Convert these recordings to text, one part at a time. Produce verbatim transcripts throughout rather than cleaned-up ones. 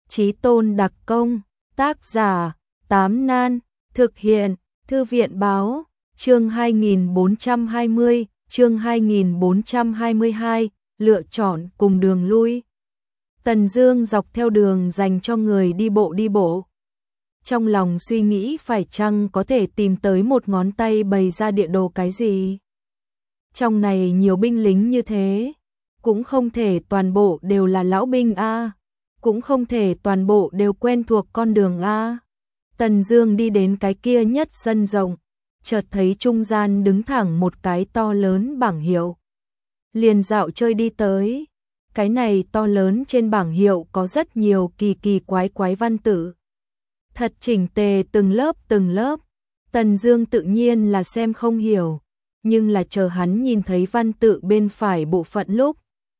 Chí Tôn đặc công, tác giả, Tám Nan, thực hiện, Thư viện báo, chương hai nghìn bốn trăm hai mươi, chương hai nghìn bốn trăm hai mươi hai, lựa chọn cùng đường lui. Tần Dương dọc theo đường dành cho người đi bộ đi bộ. Trong lòng suy nghĩ phải chăng có thể tìm tới một ngón tay bày ra địa đồ cái gì. Trong này nhiều binh lính như thế, cũng không thể toàn bộ đều là lão binh a, cũng không thể toàn bộ đều quen thuộc con đường a. Tần Dương đi đến cái kia nhất sân rộng, chợt thấy trung gian đứng thẳng một cái to lớn bảng hiệu. Liền dạo chơi đi tới, cái này to lớn trên bảng hiệu có rất nhiều kỳ kỳ quái quái văn tự. Thật chỉnh tề từng lớp từng lớp, Tần Dương tự nhiên là xem không hiểu, nhưng là chờ hắn nhìn thấy văn tự bên phải bộ phận lúc,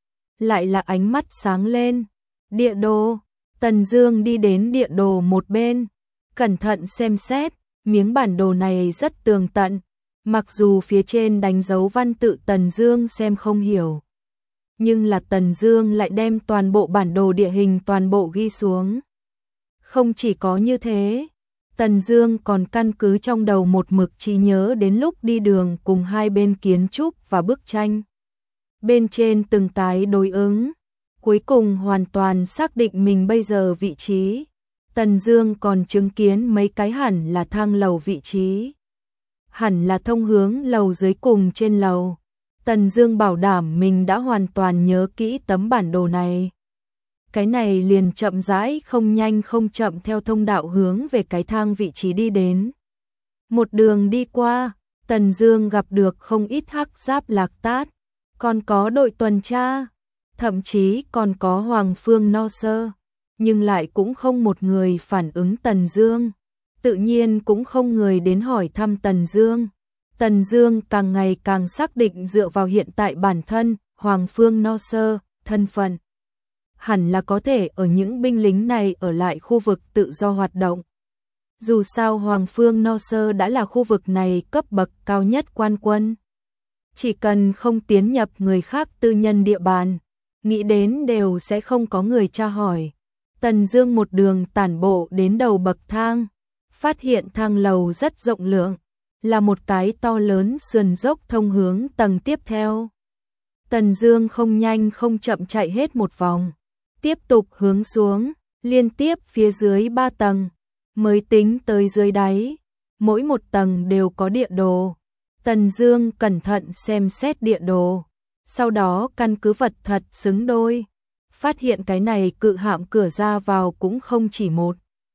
lại là ánh mắt sáng lên. Địa đồ. Tần Dương đi đến địa đồ một bên, cẩn thận xem xét, miếng bản đồ này rất tường tận, mặc dù phía trên đánh dấu văn tự Tần Dương xem không hiểu, nhưng là Tần Dương lại đem toàn bộ bản đồ địa hình toàn bộ ghi xuống. Không chỉ có như thế, Tần Dương còn căn cứ trong đầu một mực trí nhớ đến lúc đi đường cùng hai bên kiến trúc và bức tranh. Bên trên từng cái đối ứng, cuối cùng hoàn toàn xác định mình bây giờ vị trí. Tần Dương còn chứng kiến mấy cái hẳn là thang lầu vị trí, hẳn là thông hướng lầu dưới cùng trên lầu. Tần Dương bảo đảm mình đã hoàn toàn nhớ kỹ tấm bản đồ này. Cái này liền chậm rãi không nhanh không chậm theo thông đạo hướng về cái thang vị trí đi đến. Một đường đi qua, Tần Dương gặp được không ít hắc giáp lạc tát, còn có đội tuần tra, thậm chí còn có Hoàng Phương No Sơ, nhưng lại cũng không một người phản ứng Tần Dương, tự nhiên cũng không người đến hỏi thăm Tần Dương. Tần Dương càng ngày càng xác định dựa vào hiện tại bản thân, Hoàng Phương No Sơ, thân phận hẳn là có thể ở những binh lính này ở lại khu vực tự do hoạt động. Dù sao Hoàng Phương No Sơ đã là khu vực này cấp bậc cao nhất quan quân. Chỉ cần không tiến nhập người khác tư nhân địa bàn, nghĩ đến đều sẽ không có người tra hỏi. Tần Dương một đường tản bộ đến đầu bậc thang, phát hiện thang lầu rất rộng lượng, là một cái to lớn sườn dốc thông hướng tầng tiếp theo. Tần Dương không nhanh không chậm chạy hết một vòng, tiếp tục hướng xuống, liên tiếp phía dưới ba tầng, mới tính tới dưới đáy. Mỗi một tầng đều có địa đồ. Tần Dương cẩn thận xem xét địa đồ, sau đó căn cứ vật thật xứng đôi, phát hiện cái này cự hạm cửa ra vào cũng không chỉ một,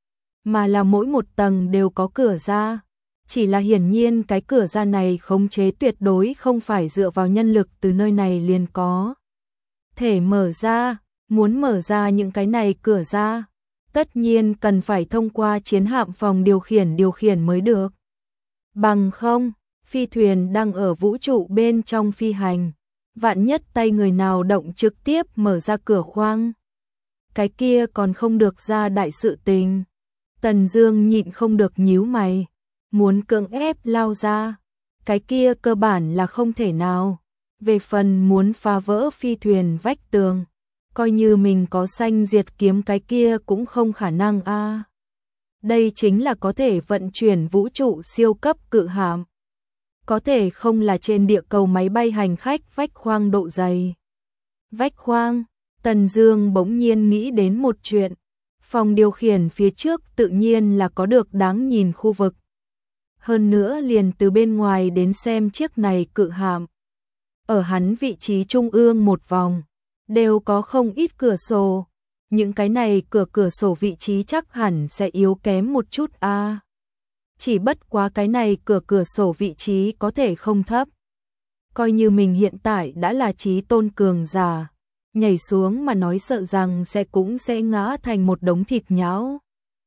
mà là mỗi một tầng đều có cửa ra. Chỉ là hiển nhiên cái cửa ra này khống chế tuyệt đối không phải dựa vào nhân lực từ nơi này liền có thể mở ra. Muốn mở ra những cái này cửa ra, tất nhiên cần phải thông qua chiến hạm phòng điều khiển điều khiển mới được. Bằng không, phi thuyền đang ở vũ trụ bên trong phi hành, vạn nhất tay người nào động trực tiếp mở ra cửa khoang, cái kia còn không được ra đại sự tình. Tần Dương nhịn không được nhíu mày, muốn cưỡng ép lao ra, cái kia cơ bản là không thể nào. Về phần muốn phá vỡ phi thuyền vách tường, coi như mình có sanh diệt kiếm cái kia cũng không khả năng a. À. Đây chính là có thể vận chuyển vũ trụ siêu cấp cự hạm, có thể không là trên địa cầu máy bay hành khách vách khoang độ dày. Vách khoang, Tần Dương bỗng nhiên nghĩ đến một chuyện, phòng điều khiển phía trước tự nhiên là có được đáng nhìn khu vực. Hơn nữa liền từ bên ngoài đến xem chiếc này cự hạm, ở hắn vị trí trung ương một vòng, đều có không ít cửa sổ. Những cái này cửa cửa sổ vị trí chắc hẳn sẽ yếu kém một chút a. À. Chỉ bất quá cái này cửa cửa sổ vị trí có thể không thấp. Coi như mình hiện tại đã là chí tôn cường giả, nhảy xuống mà nói sợ rằng sẽ cũng sẽ ngã thành một đống thịt nhão.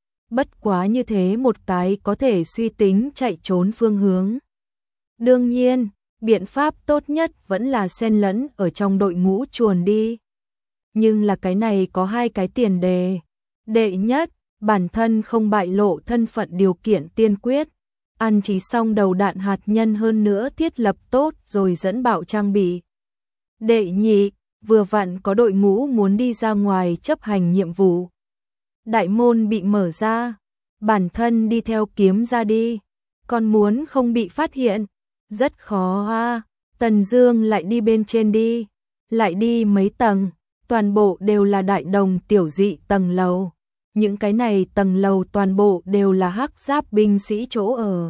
Bất quá như thế một cái có thể suy tính chạy trốn phương hướng. Đương nhiên, biện pháp tốt nhất vẫn là xen lẫn ở trong đội ngũ chuồn đi. Nhưng là cái này có hai cái tiền đề. Đệ nhất, bản thân không bại lộ thân phận điều kiện tiên quyết. Ăn chí xong đầu đạn hạt nhân hơn nữa thiết lập tốt rồi dẫn bạo trang bị. Đệ nhị, vừa vặn có đội ngũ muốn đi ra ngoài chấp hành nhiệm vụ. Đại môn bị mở ra, bản thân đi theo kiếm ra đi, còn muốn không bị phát hiện, rất khó a. Tần Dương lại đi bên trên đi, lại đi mấy tầng, toàn bộ đều là đại đồng tiểu dị tầng lầu. Những cái này tầng lầu toàn bộ đều là hắc giáp binh sĩ chỗ ở.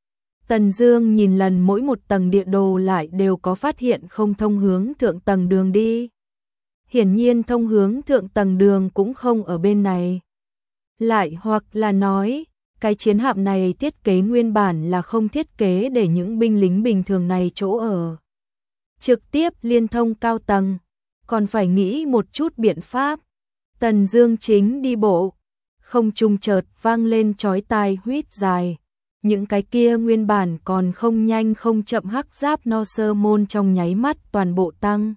Tần Dương nhìn lần mỗi một tầng địa đồ lại đều có phát hiện không thông hướng thượng tầng đường đi. Hiển nhiên thông hướng thượng tầng đường cũng không ở bên này. Lại hoặc là nói, cái chiến hạm này thiết kế nguyên bản là không thiết kế để những binh lính bình thường này chỗ ở. Trực tiếp liên thông cao tầng, còn phải nghĩ một chút biện pháp. Tần Dương chính đi bộ, không trung chợt vang lên chói tai huýt dài. Những cái kia nguyên bản còn không nhanh không chậm hắc giáp no sơ môn trong nháy mắt toàn bộ tăng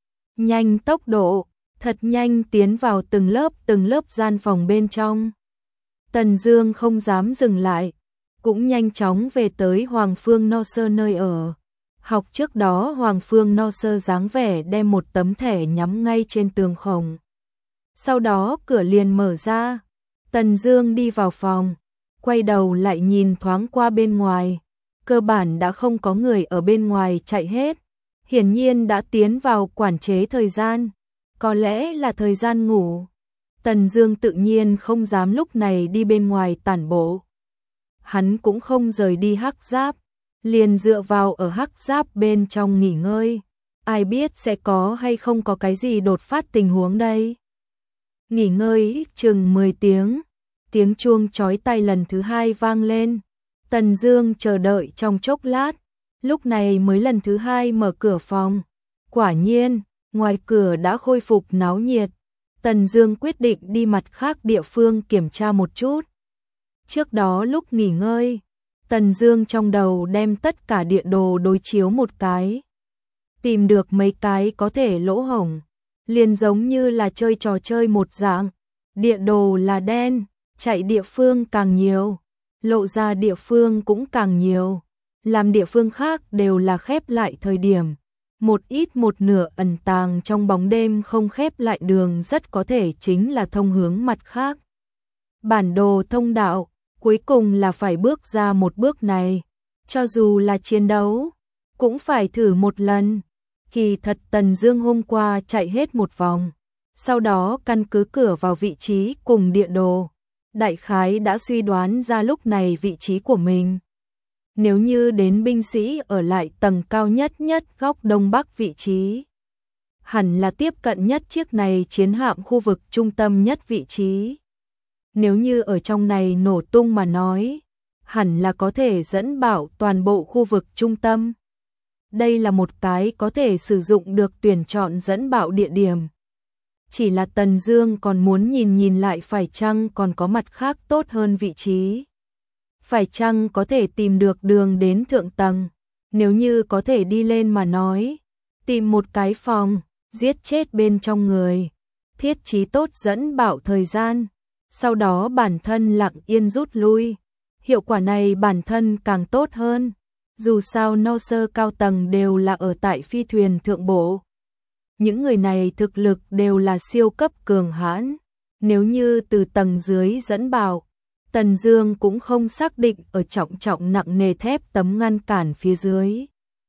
nhanh tốc độ, thật nhanh tiến vào từng lớp từng lớp gian phòng bên trong. Tần Dương không dám dừng lại, cũng nhanh chóng về tới Hoàng Phương No Sơ nơi ở. Học trước đó Hoàng Phương No Sơ dáng vẻ đem một tấm thẻ nhắm ngay trên tường khổng. Sau đó cửa liền mở ra, Tần Dương đi vào phòng, quay đầu lại nhìn thoáng qua bên ngoài, cơ bản đã không có người ở bên ngoài chạy hết, hiển nhiên đã tiến vào quản chế thời gian, có lẽ là thời gian ngủ. Tần Dương tự nhiên không dám lúc này đi bên ngoài tản bộ. Hắn cũng không rời đi hắc giáp, liền dựa vào ở hắc giáp bên trong nghỉ ngơi. Ai biết sẽ có hay không có cái gì đột phát tình huống đây. Nghỉ ngơi chừng mười tiếng, tiếng chuông chói tai lần thứ hai vang lên. Tần Dương chờ đợi trong chốc lát, lúc này mới lần thứ hai mở cửa phòng. Quả nhiên, ngoài cửa đã khôi phục náo nhiệt. Tần Dương quyết định đi mặt khác địa phương kiểm tra một chút. Trước đó lúc nghỉ ngơi, Tần Dương trong đầu đem tất cả địa đồ đối chiếu một cái. Tìm được mấy cái có thể lỗ hổng, liền giống như là chơi trò chơi một dạng. Địa đồ là đen, chạy địa phương càng nhiều, lộ ra địa phương cũng càng nhiều. Làm địa phương khác đều là khép lại thời điểm. Một ít một nửa ẩn tàng trong bóng đêm không khép lại đường rất có thể chính là thông hướng mặt khác. Bản đồ thông đạo, cuối cùng là phải bước ra một bước này. Cho dù là chiến đấu, cũng phải thử một lần. Kỳ thật Tần Dương hôm qua chạy hết một vòng, sau đó căn cứ cửa vào vị trí cùng địa đồ, đại khái đã suy đoán ra lúc này vị trí của mình. Nếu như đến binh sĩ ở lại tầng cao nhất nhất góc đông bắc vị trí, hẳn là tiếp cận nhất chiếc này chiến hạm khu vực trung tâm nhất vị trí. Nếu như ở trong này nổ tung mà nói, hẳn là có thể dẫn bảo toàn bộ khu vực trung tâm. Đây là một cái có thể sử dụng được tuyển chọn dẫn bạo địa điểm. Chỉ là Tần Dương còn muốn nhìn nhìn lại phải chăng còn có mặt khác tốt hơn vị trí. Phải chăng có thể tìm được đường đến thượng tầng. Nếu như có thể đi lên mà nói, tìm một cái phòng, giết chết bên trong người, thiết trí tốt dẫn bạo thời gian, sau đó bản thân lặng yên rút lui. Hiệu quả này bản thân càng tốt hơn. Dù sao no sơ cao tầng đều là ở tại phi thuyền thượng bộ. Những người này thực lực đều là siêu cấp cường hãn. Nếu như từ tầng dưới dẫn bạo, Tần Dương cũng không xác định ở trọng trọng nặng nề thép tấm ngăn cản phía dưới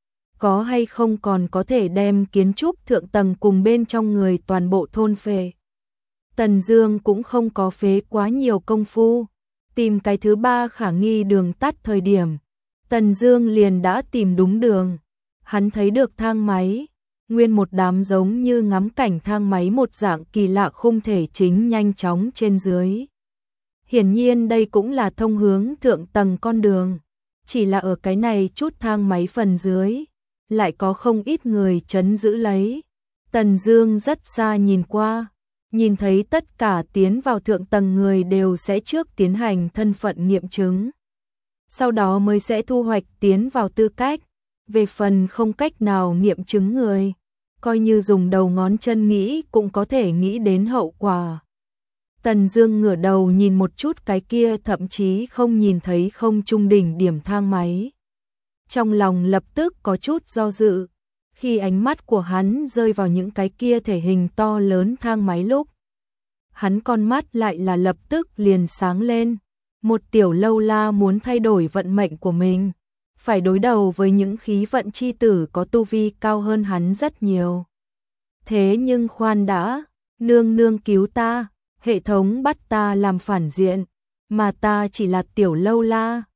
có hay không còn có thể đem kiến trúc thượng tầng cùng bên trong người toàn bộ thôn phệ. Tần Dương cũng không có phế quá nhiều công phu tìm cái thứ ba khả nghi đường tắt thời điểm. Tần Dương liền đã tìm đúng đường. Hắn thấy được thang máy, nguyên một đám giống như ngắm cảnh thang máy một dạng kỳ lạ khung thể chính nhanh chóng trên dưới. Hiển nhiên đây cũng là thông hướng thượng tầng con đường, chỉ là ở cái này chút thang máy phần dưới, lại có không ít người trấn giữ lấy. Tần Dương rất xa nhìn qua, nhìn thấy tất cả tiến vào thượng tầng người đều sẽ trước tiến hành thân phận nghiệm chứng. Sau đó mới sẽ thu hoạch tiến vào tư cách. Về phần không cách nào nghiệm chứng người, coi như dùng đầu ngón chân nghĩ cũng có thể nghĩ đến hậu quả. Tần Dương ngửa đầu nhìn một chút cái kia thậm chí không nhìn thấy không trung đỉnh điểm thang máy. Trong lòng lập tức có chút do dự, khi ánh mắt của hắn rơi vào những cái kia thể hình to lớn thang máy lúc. hắn con mắt lại là lập tức liền sáng lên. Một tiểu lâu la muốn thay đổi vận mệnh của mình, phải đối đầu với những khí vận chi tử có tu vi cao hơn hắn rất nhiều. Thế nhưng khoan đã, nương nương cứu ta, hệ thống bắt ta làm phản diện, mà ta chỉ là tiểu lâu la.